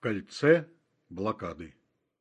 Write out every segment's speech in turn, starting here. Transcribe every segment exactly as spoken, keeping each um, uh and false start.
Кольце блокады.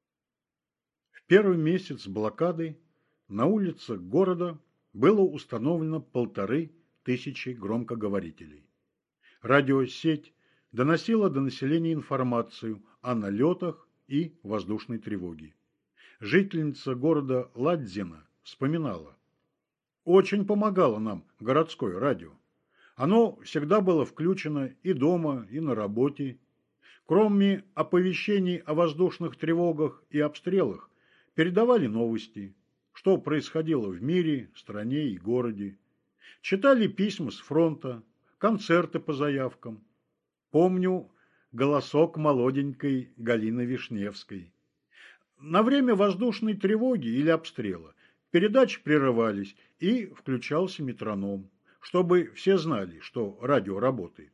В первый месяц блокады на улицах города было установлено полторы тысячи громкоговорителей. Радиосеть доносила до населения информацию о налетах и воздушной тревоге. Жительница города Ладзино вспоминала: «Очень помогало нам городское радио. Оно всегда было включено и дома, и на работе. Кроме оповещений о воздушных тревогах и обстрелах, передавали новости, что происходило в мире, стране и городе. Читали письма с фронта, концерты по заявкам. Помню голосок молоденькой Галины Вишневской. На время воздушной тревоги или обстрела передачи прерывались и включался метроном, чтобы все знали, что радио работает».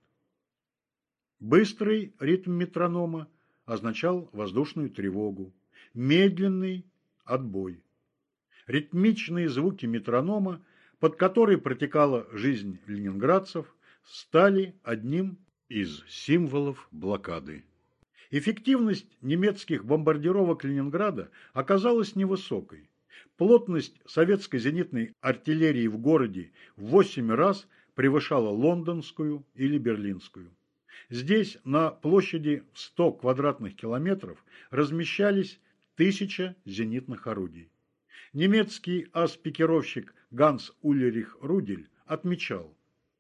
Быстрый ритм метронома означал воздушную тревогу, медленный – отбой. Ритмичные звуки метронома, под которые протекала жизнь ленинградцев, стали одним из символов блокады. Эффективность немецких бомбардировок Ленинграда оказалась невысокой. Плотность советской зенитной артиллерии в городе в восемь раз превышала лондонскую или берлинскую. Здесь на площади в сто квадратных километров размещались тысяча зенитных орудий. Немецкий ас-пикировщик Ганс Ульрих Рудель отмечал: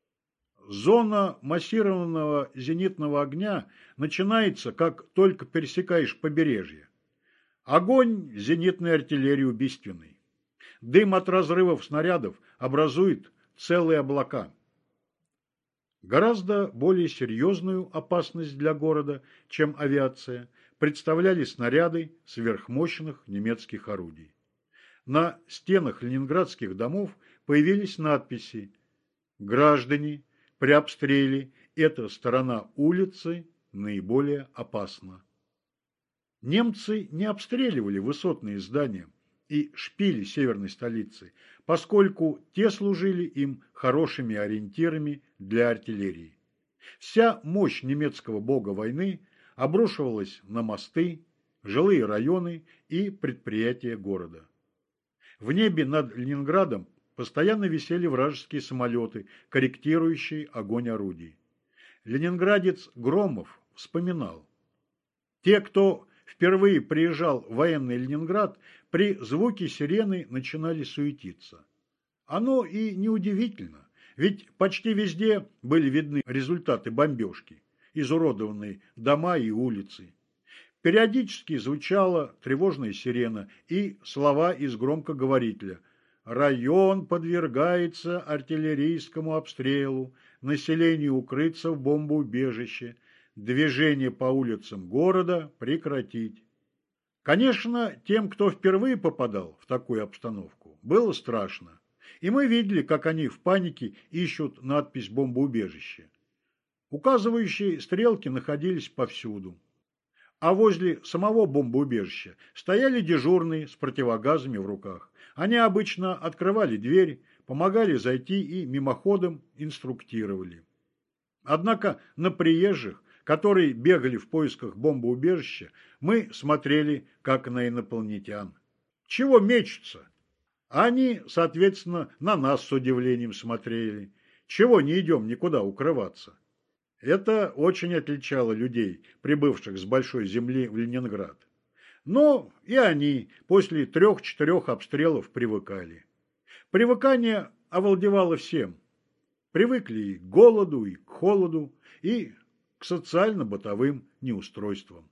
«Зона массированного зенитного огня начинается, как только пересекаешь побережье. Огонь зенитной артиллерии убийственный. Дым от разрывов снарядов образует целые облака». Гораздо более серьезную опасность для города, чем авиация, представляли снаряды сверхмощных немецких орудий. На стенах ленинградских домов появились надписи: «Граждане, при обстреле эта сторона улицы наиболее опасна». Немцы не обстреливали высотные здания и шпили северной столицы, поскольку те служили им хорошими ориентирами для артиллерии. Вся мощь немецкого бога войны обрушивалась на мосты, жилые районы и предприятия города. В небе над Ленинградом постоянно висели вражеские самолеты, корректирующие огонь орудий. Ленинградец Громов вспоминал: «Те, кто впервые приезжал в военный Ленинград, при звуке сирены начинали суетиться. Оно и неудивительно, ведь почти везде были видны результаты бомбежки, изуродованные дома и улицы. Периодически звучала тревожная сирена и слова из громкоговорителя: «Район подвергается артиллерийскому обстрелу, население укрыться в бомбоубежище, движение по улицам города прекратить». Конечно, тем, кто впервые попадал в такую обстановку, было страшно, и мы видели, как они в панике ищут надпись «бомбоубежище». Указывающие стрелки находились повсюду. А возле самого бомбоубежища стояли дежурные с противогазами в руках. Они обычно открывали дверь, помогали зайти и мимоходом инструктировали. Однако на приезжих, которые бегали в поисках бомбоубежища, мы смотрели как на инопланетян. Чего мечутся? Они, соответственно, на нас с удивлением смотрели. Чего не идем никуда укрываться? Это очень отличало людей, прибывших с большой земли в Ленинград. Но и они после трех-четырех обстрелов привыкали. Привыкание овладевало всем. Привыкли и к голоду, и к холоду, и к социально-бытовым неустройствам.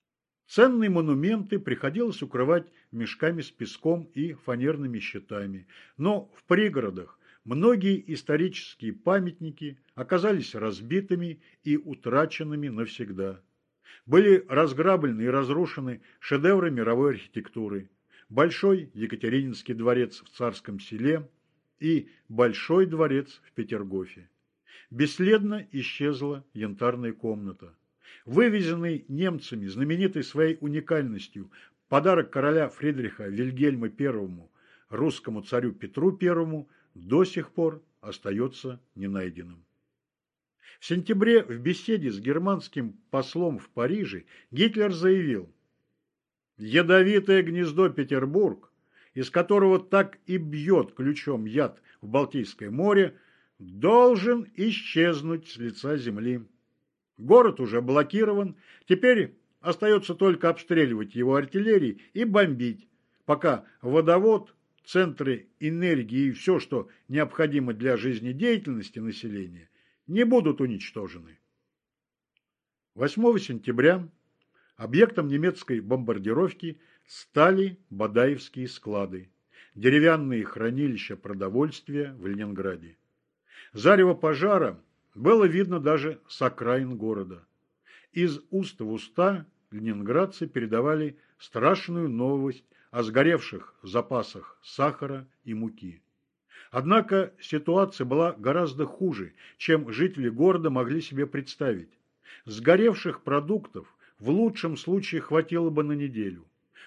Ценные монументы приходилось укрывать мешками с песком и фанерными щитами, но в пригородах многие исторические памятники оказались разбитыми и утраченными навсегда. Были разграблены и разрушены шедевры мировой архитектуры: Большой Екатерининский дворец в Царском Селе и Большой дворец в Петергофе. Бесследно исчезла Янтарная комната. Вывезенный немцами, знаменитый своей уникальностью, подарок короля Фридриха Вильгельма Первому русскому царю Петру Первому до сих пор остается ненайденным. В сентябре в беседе с германским послом в Париже Гитлер заявил: «Ядовитое гнездо Петербург, из которого так и бьет ключом яд в Балтийское море, должен исчезнуть с лица земли. Город уже блокирован, теперь остается только обстреливать его артиллерией и бомбить, пока водовод, центры энергии и все, что необходимо для жизнедеятельности населения, не будут уничтожены». восьмого сентября объектом немецкой бомбардировки стали Бадаевские склады, деревянные хранилища продовольствия в Ленинграде. Зарево пожара было видно даже с окраин города. Из уст в уста ленинградцы передавали страшную новость о сгоревших запасах сахара и муки. Однако ситуация была гораздо хуже, чем жители города могли себе представить. Сгоревших продуктов в лучшем случае хватило бы на неделю,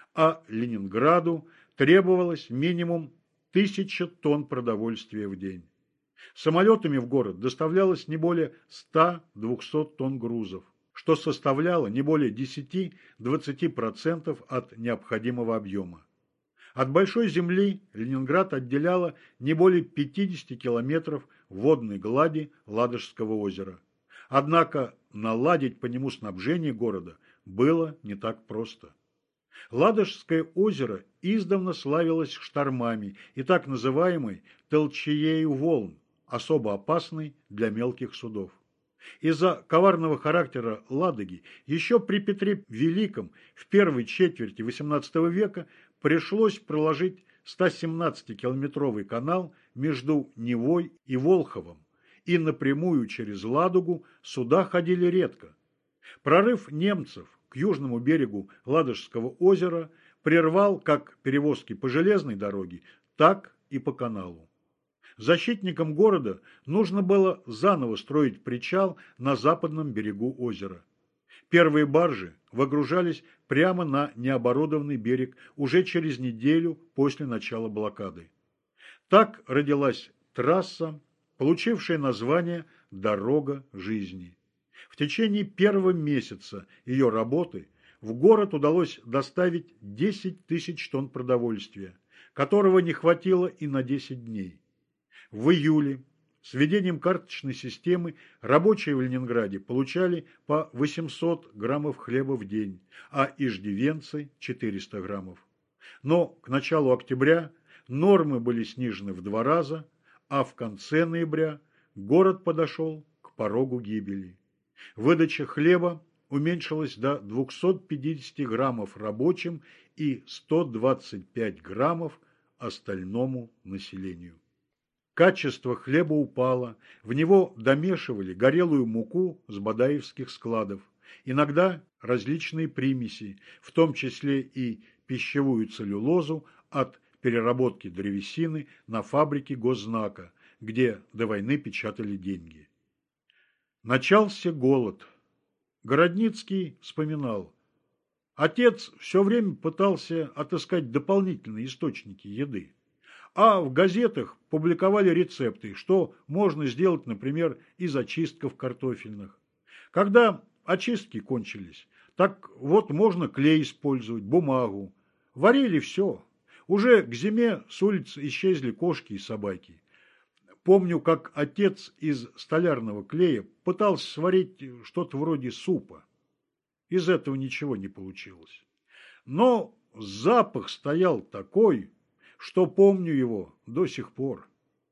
а Ленинграду требовалось минимум тысяча тонн продовольствия в день. Самолетами в город доставлялось не более ста-двухсот тонн грузов, что составляло не более десяти-двадцати процентов от необходимого объема. От Большой земли Ленинград отделяло не более пятидесяти километров водной глади Ладожского озера. Однако наладить по нему снабжение города было не так просто. Ладожское озеро издавна славилось штормами и так называемой толчеею волн, особо опасной для мелких судов. Из-за коварного характера Ладоги еще при Петре Великом в первой четверти восемнадцатого века пришлось проложить стосемнадцатикилометровый канал между Невой и Волховом, и напрямую через Ладогу суда ходили редко. Прорыв немцев к южному берегу Ладожского озера прервал как перевозки по железной дороге, так и по каналу. Защитникам города нужно было заново строить причал на западном берегу озера. Первые баржи выгружались прямо на необорудованный берег уже через неделю после начала блокады. Так родилась трасса, получившая название «Дорога жизни». В течение первого месяца ее работы в город удалось доставить десять тысяч тонн продовольствия, которого не хватило и на десять дней. В июле с введением карточной системы рабочие в Ленинграде получали по восемьсот граммов хлеба в день, а иждивенцы – четыреста граммов. Но к началу октября нормы были снижены в два раза, а в конце ноября город подошел к порогу гибели. Выдача хлеба уменьшилась до двухсот пятидесяти граммов рабочим и ста двадцати пяти граммов остальному населению. Качество хлеба упало, в него домешивали горелую муку с бадаевских складов, иногда различные примеси, в том числе и пищевую целлюлозу от переработки древесины на фабрике Госзнака, где до войны печатали деньги. Начался голод. Городницкий вспоминал: отец все время пытался отыскать дополнительные источники еды. А в газетах публиковали рецепты, что можно сделать, например, из очистков картофельных. Когда очистки кончились, так вот можно клей использовать, бумагу. Варили все. Уже к зиме с улиц исчезли кошки и собаки. Помню, как отец из столярного клея пытался сварить что-то вроде супа. Из этого ничего не получилось. Но запах стоял такой, что помню его до сих пор.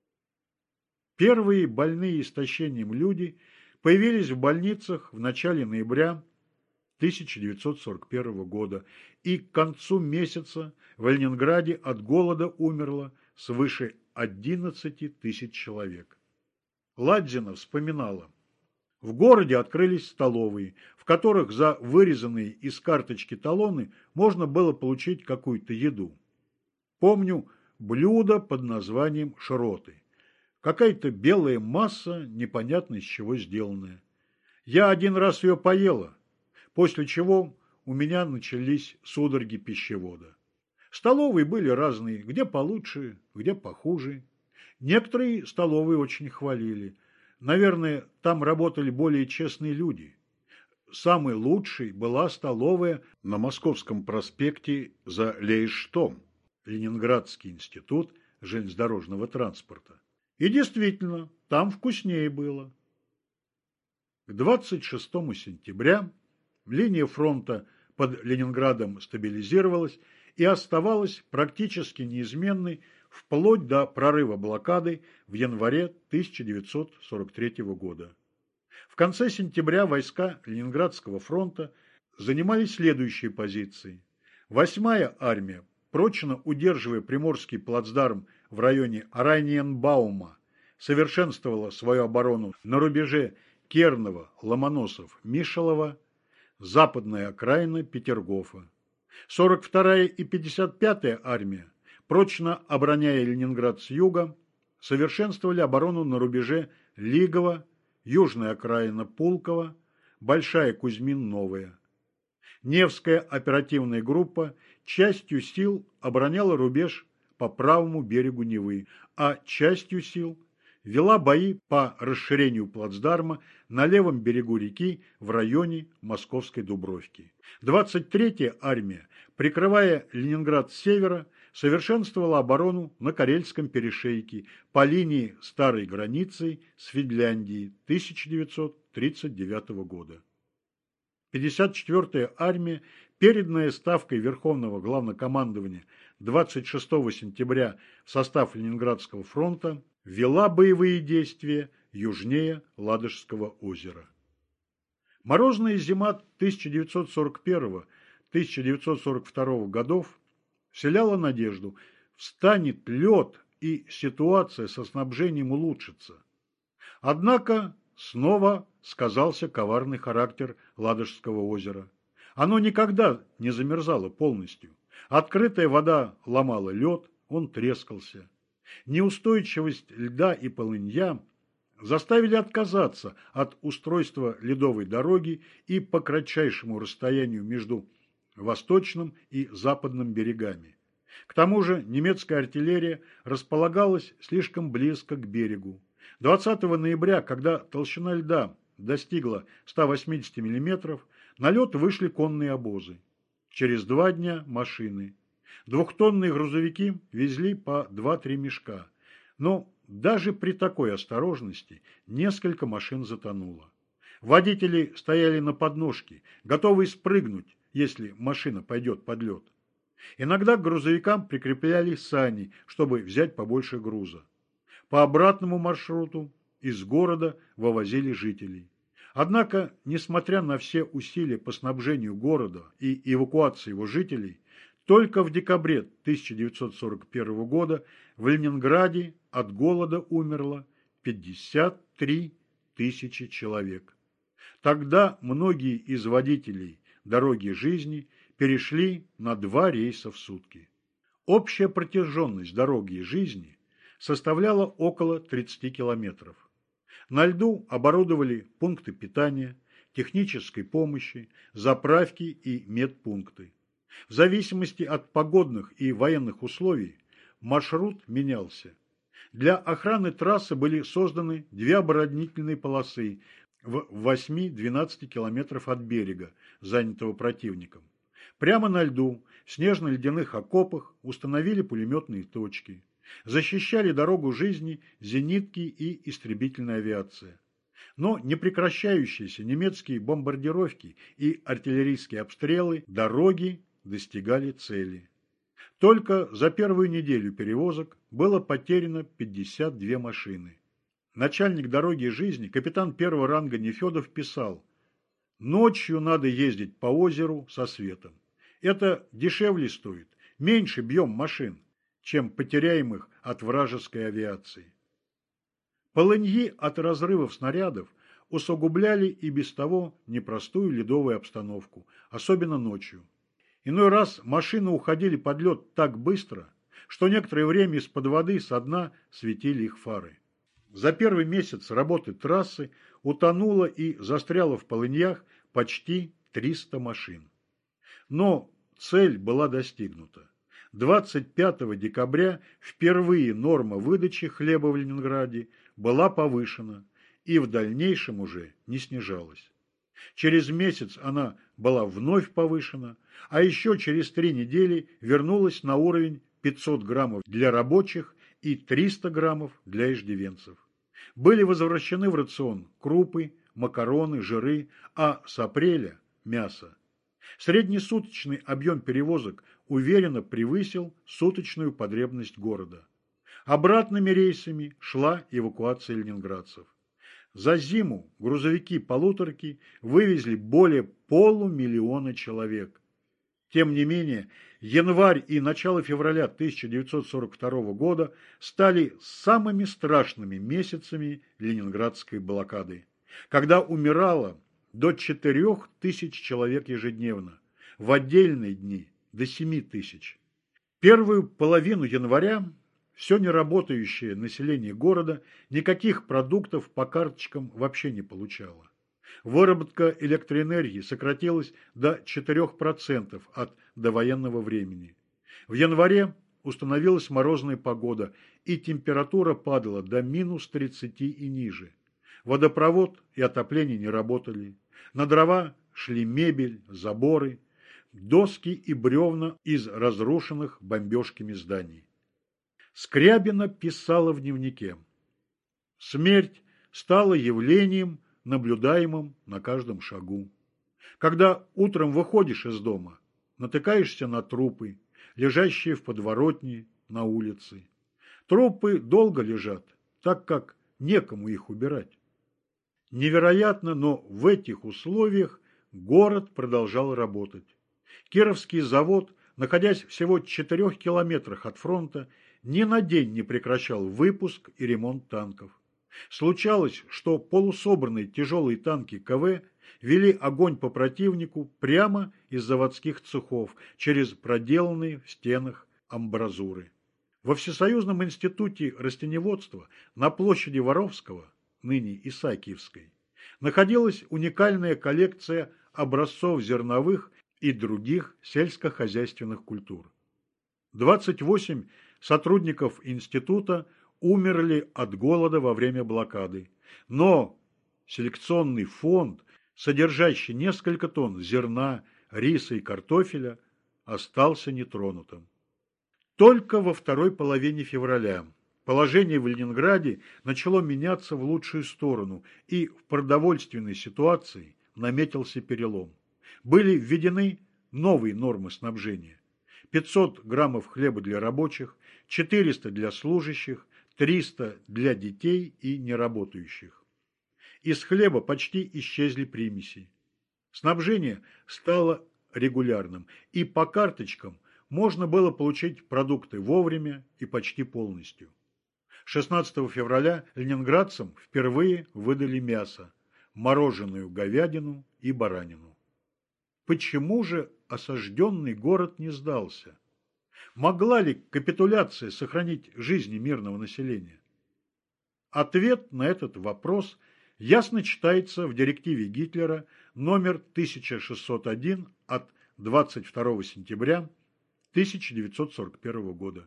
Первые больные истощением люди появились в больницах в начале ноября тысяча девятьсот сорок первого года, и к концу месяца в Ленинграде от голода умерло свыше одиннадцати тысяч человек. Ладзина вспоминала: в городе открылись столовые, в которых за вырезанные из карточки талоны можно было получить какую-то еду. Помню блюдо под названием шроты. Какая-то белая масса, непонятно из чего сделанная. Я один раз ее поела, после чего у меня начались судороги пищевода. Столовые были разные, где получше, где похуже. Некоторые столовые очень хвалили. Наверное, там работали более честные люди. Самой лучшей была столовая на Московском проспекте за Лейштом, Ленинградский институт железнодорожного транспорта. И действительно, там вкуснее было. К двадцать шестому сентября линия фронта под Ленинградом стабилизировалась и оставалась практически неизменной вплоть до прорыва блокады в январе тысяча девятьсот сорок третьего года. В конце сентября войска Ленинградского фронта занимали следующие позиции. Восьмая армия, прочно удерживая Приморский плацдарм в районе Орanienbauма, совершенствовала свою оборону на рубеже Кернова, Ломоносов, Мишелова, западная окраина Петергофа. сорок вторая и пятьдесят пятая армия, прочно обороняя Ленинград с юга, совершенствовали оборону на рубеже Лигово, южная окраина Пулково, Большая Кузьмин-Новая. Невская оперативная группа частью сил обороняла рубеж по правому берегу Невы, а частью сил вела бои по расширению плацдарма на левом берегу реки в районе Московской Дубровки. двадцать третья армия, прикрывая Ленинград с севера, совершенствовала оборону на Карельском перешейке по линии старой границы с Финляндией тысяча девятьсот тридцать девятого года. пятьдесят четвёртая армия, переданная Ставкой Верховного Главнокомандования двадцать шестого сентября в состав Ленинградского фронта, вела боевые действия южнее Ладожского озера. Морозная зима тысяча девятьсот сорок первого — тысяча девятьсот сорок второго годов вселяла надежду, встанет лед и ситуация со снабжением улучшится. Однако снова сказался коварный характер Ладожского озера. Оно никогда не замерзало полностью. Открытая вода ломала лед, он трескался. Неустойчивость льда и полынья заставили отказаться от устройства ледовой дороги и по кратчайшему расстоянию между восточным и западным берегами. К тому же немецкая артиллерия располагалась слишком близко к берегу. двадцатого ноября, когда толщина льда достигла ста восьмидесяти миллиметров, на лед вышли конные обозы. Через два дня машины. Двухтонные грузовики везли по два-три мешка. Но даже при такой осторожности несколько машин затонуло. Водители стояли на подножке, готовые спрыгнуть, если машина пойдет под лед. Иногда к грузовикам прикрепляли сани, чтобы взять побольше груза. По обратному маршруту из города вывозили жителей. Однако, несмотря на все усилия по снабжению города и эвакуации его жителей, только в декабре тысяча девятьсот сорок первого года в Ленинграде от голода умерло пятьдесят три тысячи человек. Тогда многие из водителей «Дороги жизни» перешли на два рейса в сутки. Общая протяженность «Дороги жизни» составляла около тридцати километров. На льду оборудовали пункты питания, технической помощи, заправки и медпункты. В зависимости от погодных и военных условий маршрут менялся. Для охраны трассы были созданы две оборонительные полосы в восьми-двенадцати километрах от берега, занятого противником. Прямо на льду, в снежно-ледяных окопах, установили пулеметные точки. Защищали дорогу жизни зенитки и истребительная авиация. Но непрекращающиеся немецкие бомбардировки и артиллерийские обстрелы дороги достигали цели. Только за первую неделю перевозок было потеряно пятьдесят две машины. Начальник «Дороги жизни», капитан первого ранга Нефедов писал: «Ночью надо ездить по озеру со светом. Это дешевле стоит, меньше бьем машин, чем потеряемых от вражеской авиации». Полыньи от разрывов снарядов усугубляли и без того непростую ледовую обстановку, особенно ночью. Иной раз машины уходили под лед так быстро, что некоторое время из-под воды со дна светили их фары. За первый месяц работы трассы утонуло и застряло в полыньях почти триста машин. Но цель была достигнута. двадцать пятого декабря впервые норма выдачи хлеба в Ленинграде была повышена, и в дальнейшем уже не снижалась. Через месяц она была вновь повышена, а еще через три недели вернулась на уровень пятьсот граммов для рабочих и триста граммов для иждивенцев. Были возвращены в рацион крупы, макароны, жиры, а с апреля – мясо. Среднесуточный объем перевозок уверенно превысил суточную потребность города. Обратными рейсами шла эвакуация ленинградцев. За зиму грузовики-полуторки вывезли более полумиллиона человек. Тем не менее, январь и начало февраля тысяча девятьсот сорок второго года стали самыми страшными месяцами ленинградской блокады, когда умирало до четырёх тысяч человек ежедневно, в отдельные дни до семи тысяч. Первую половину января все неработающее население города никаких продуктов по карточкам вообще не получало. Выработка электроэнергии сократилась до четырёх процентов от довоенного времени. В январе установилась морозная погода, и температура падала до минус тридцати и ниже. Водопровод и отопление не работали. На дрова шли мебель, заборы, доски и бревна из разрушенных бомбежками зданий. Скрябина писала в дневнике: «Смерть стала явлением, наблюдаемым на каждом шагу. Когда утром выходишь из дома, натыкаешься на трупы, лежащие в подворотне, на улице. Трупы долго лежат, так как некому их убирать. Невероятно, но в этих условиях город продолжал работать. Кировский завод, находясь всего в четырех километрах от фронта, ни на день не прекращал выпуск и ремонт танков. Случалось, что полусобранные тяжелые танки КВ вели огонь по противнику прямо из заводских цехов через проделанные в стенах амбразуры. Во Всесоюзном институте растениеводства на площади Воровского, ныне Исаакиевской, находилась уникальная коллекция образцов зерновых и других сельскохозяйственных культур. двадцать восемь сотрудников института умерли от голода во время блокады, но селекционный фонд, содержащий несколько тонн зерна, риса и картофеля, остался нетронутым. Только во второй половине февраля положение в Ленинграде начало меняться в лучшую сторону, и в продовольственной ситуации наметился перелом. Были введены новые нормы снабжения: пятьсот граммов хлеба для рабочих, четыреста для служащих, триста для детей и неработающих. Из хлеба почти исчезли примеси. Снабжение стало регулярным, и по карточкам можно было получить продукты вовремя и почти полностью. шестнадцатого февраля ленинградцам впервые выдали мясо, мороженую говядину и баранину. Почему же осажденный город не сдался? Могла ли капитуляция сохранить жизни мирного населения? Ответ на этот вопрос ясно читается в директиве Гитлера номер тысяча шестьсот один от двадцать второго сентября тысяча девятьсот сорок первого года.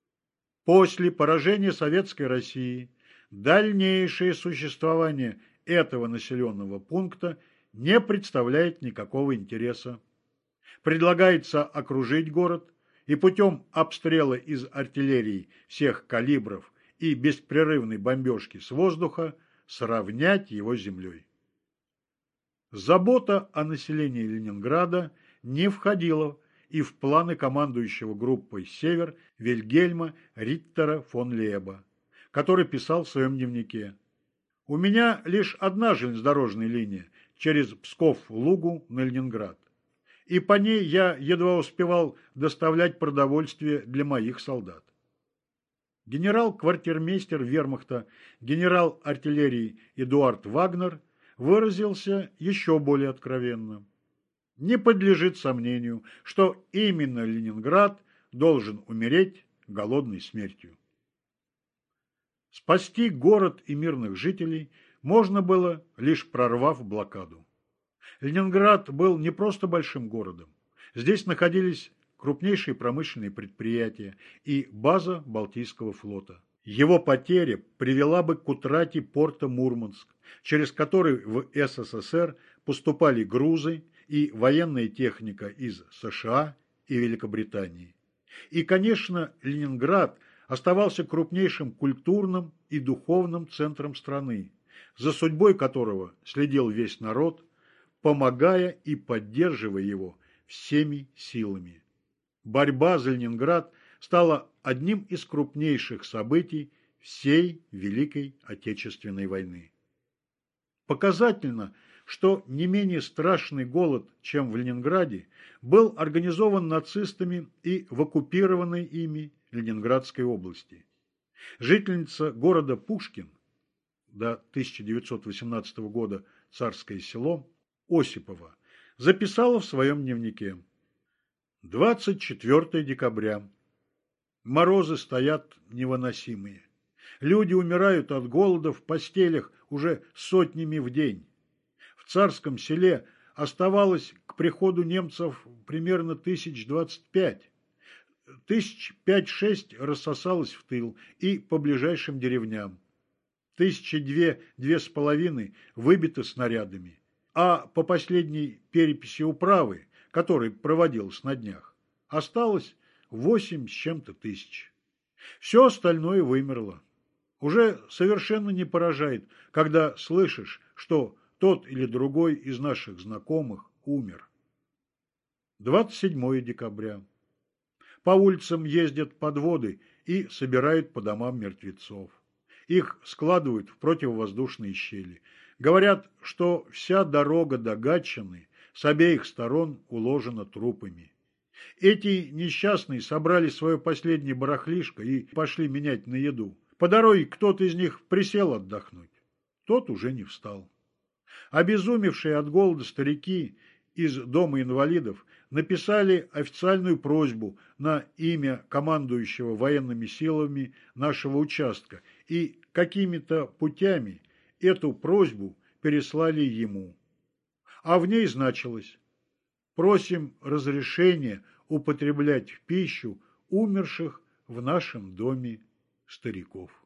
После поражения Советской России дальнейшее существование этого населенного пункта не представляет никакого интереса. Предлагается окружить город и путем обстрела из артиллерии всех калибров и беспрерывной бомбежки с воздуха сравнять его с землей. Забота о населении Ленинграда не входила и в планы командующего группой «Север» Вильгельма Риттера фон Леба, который писал в своем дневнике: «У меня лишь одна железнодорожная линия через Псков-Лугу на Ленинград, и по ней я едва успевал доставлять продовольствие для моих солдат». Генерал-квартирмейстер вермахта, генерал артиллерии Эдуард Вагнер выразился еще более откровенно: «Не подлежит сомнению, что именно Ленинград должен умереть голодной смертью». Спасти город и мирных жителей можно было, лишь прорвав блокаду. Ленинград был не просто большим городом. Здесь находились крупнейшие промышленные предприятия и база Балтийского флота. Его потеря привела бы к утрате порта Мурманск, через который в СССР поступали грузы и военная техника из США и Великобритании. И, конечно, Ленинград оставался крупнейшим культурным и духовным центром страны, за судьбой которого следил весь народ, помогая и поддерживая его всеми силами. Борьба за Ленинград стала одним из крупнейших событий всей Великой Отечественной войны. Показательно, что не менее страшный голод, чем в Ленинграде, был организован нацистами и в оккупированной ими Ленинградской области. Жительница города Пушкин, до тысяча девятьсот восемнадцатого года Царское село, Осипова, записала в своем дневнике: двадцать четвёртого декабря. Морозы стоят невыносимые. Люди умирают от голода в постелях уже сотнями в день. В Царском селе оставалось к приходу немцев примерно тысяч двадцать пять. Тысяч пять-шесть рассосалось в тыл и по ближайшим деревням. Тысячи две-две с половиной выбиты снарядами. А по последней переписи управы, которая проводилась на днях, осталось восемь с чем-то тысяч. Все остальное вымерло. Уже совершенно не поражает, когда слышишь, что тот или другой из наших знакомых умер. двадцать седьмого декабря. По улицам ездят подводы и собирают по домам мертвецов. Их складывают в противовоздушные щели. Говорят, что вся дорога до Гатчины с обеих сторон уложена трупами. Эти несчастные собрали свое последнее барахлишко и пошли менять на еду. По дороге кто-то из них присел отдохнуть. Тот уже не встал. Обезумевшие от голода старики из Дома инвалидов написали официальную просьбу на имя командующего военными силами нашего участка и какими-то путями эту просьбу переслали ему. А в ней значилось: просим разрешения употреблять в пищу умерших в нашем доме стариков.